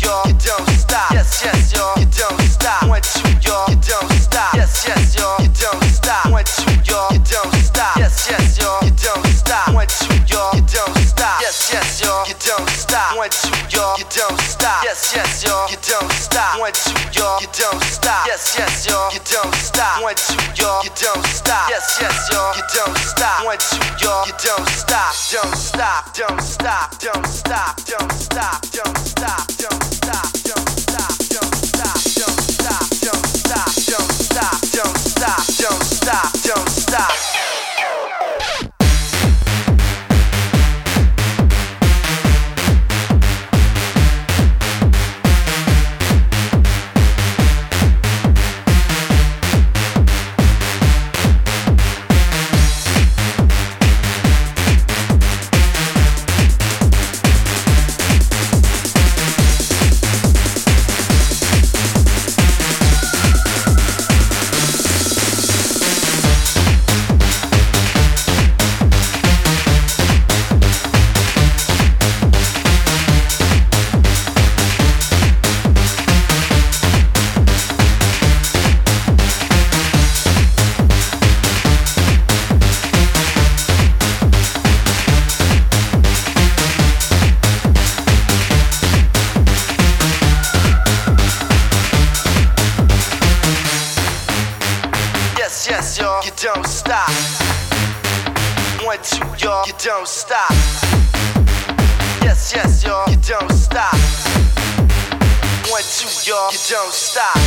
y'all, you don't stop. Yes, yes, y'all, you don't stop. 1, 2, y'all, you don't stop. Yes, yes, y'all, you don't stop. 1, 2, y'all, you don't stop. Yes, yes, y'all, you don't stop. 1, 2, y'all, you don't stop. Yes, yes, y'all, you don't stop. 1, 2, y'all, you don't stop. Yes, yes, y'all, you don't stop. 1, 2, y'all, you don't stop. Yes, yes, y'all, you don't stop. 1, 2, y'all, you don't stop. Yes, yes, y'all, you don't stop. 1, 2, y'all, you don't stop. Don't stop, don't stop, don't stop, don't stop, don't stop, don't stop, don't stop, don't stop, don't stop, don't stop, don't stop, don't stop, don't stop, don't stop. Yes, y'all, you don't stop. 1, 2, y'all, you don't stop. Yes, yes, y'all, you don't stop. 1, 2, y'all, you don't stop.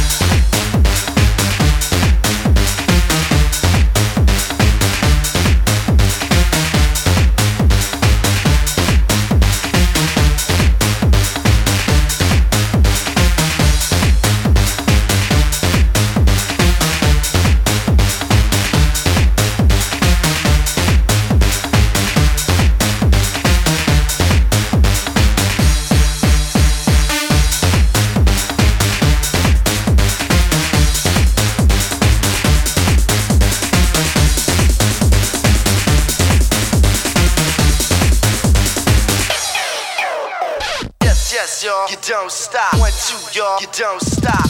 Yes, y'all, you don't stop. 1, 2, y'all, you don't stop.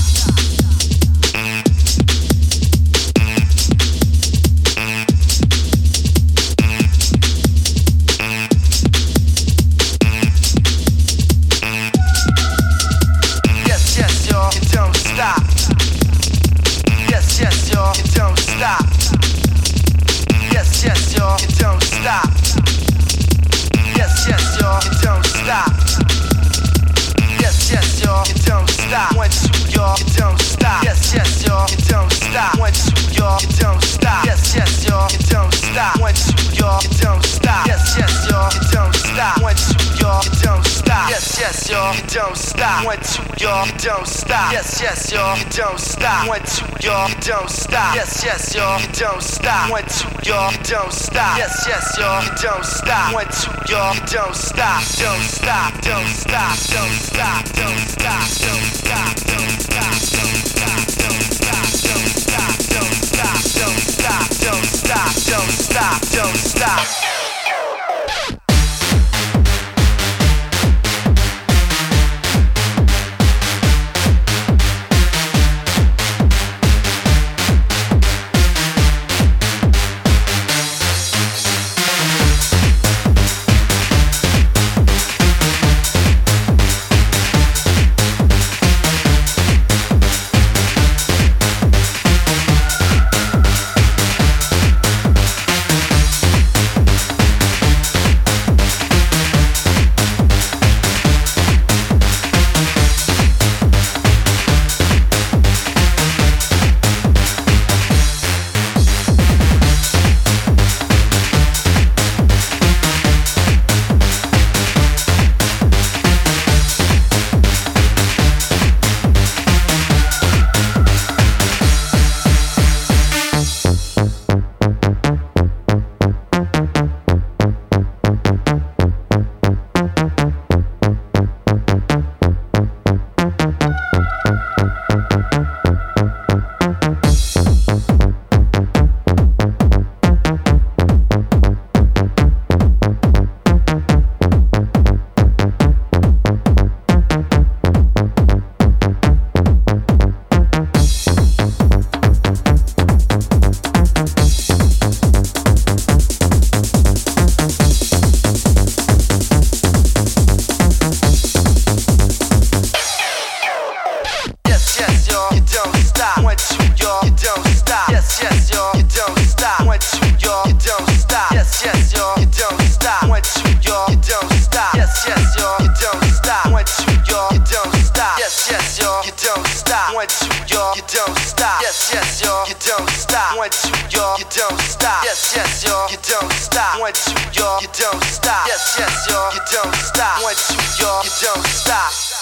Yes, yes, y'all, you don't stop. Yes, yes, y'all, you don't stop. Yes, yes, y'all, you don't stop. Yes, yes, y'all, you don't stop. Yes, yes, y'all, you don't stop. 1, 2, y'all, you don't stop. Yes, yes, y'all, you don't stop. 1, 2, y'all, you don't stop. Yes, yes, y'all, you don't stop. 1, 2, y'all, you don't stop. Yes, yes, y'all, you don't stop. 1, 2, y'all, you don't stop. Yes, yes, y'all, you don't stop. 1, 2, y'all, you don't stop. Yes, yes, y'all, you don't stop. 1, 2, y'all, you don't stop. Yes, yes, y'all, you don't stop. 1, 2, y'all, you don't stop. Yes, yes, y'all, you don't stop. 1, 2, y'all, you don't stop. Don't stop, don't stop, don't stop, don't stop, don't stop, don't stop, don't stop, don't stop, don't stop, don't stop, don't stop, don't stop, don't stop, don't stop. 1, 2, y'all, you don't stop. Yes, yes, y'all, you don't stop. 1, 2, y'all, you don't stop. Yes, yes, y'all, you don't stop. 1, 2, y'all, you don't stop. Yes, yes, y'all, you don't stop. 1, 2, y'all, you don't stop.